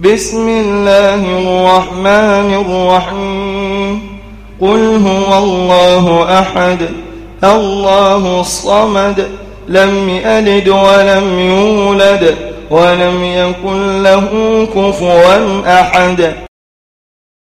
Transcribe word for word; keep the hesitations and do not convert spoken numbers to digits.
بسم الله الرحمن الرحيم قل هو الله أحد الله الصمد لم يلد ولم يولد ولم يكن له كفوا أحد.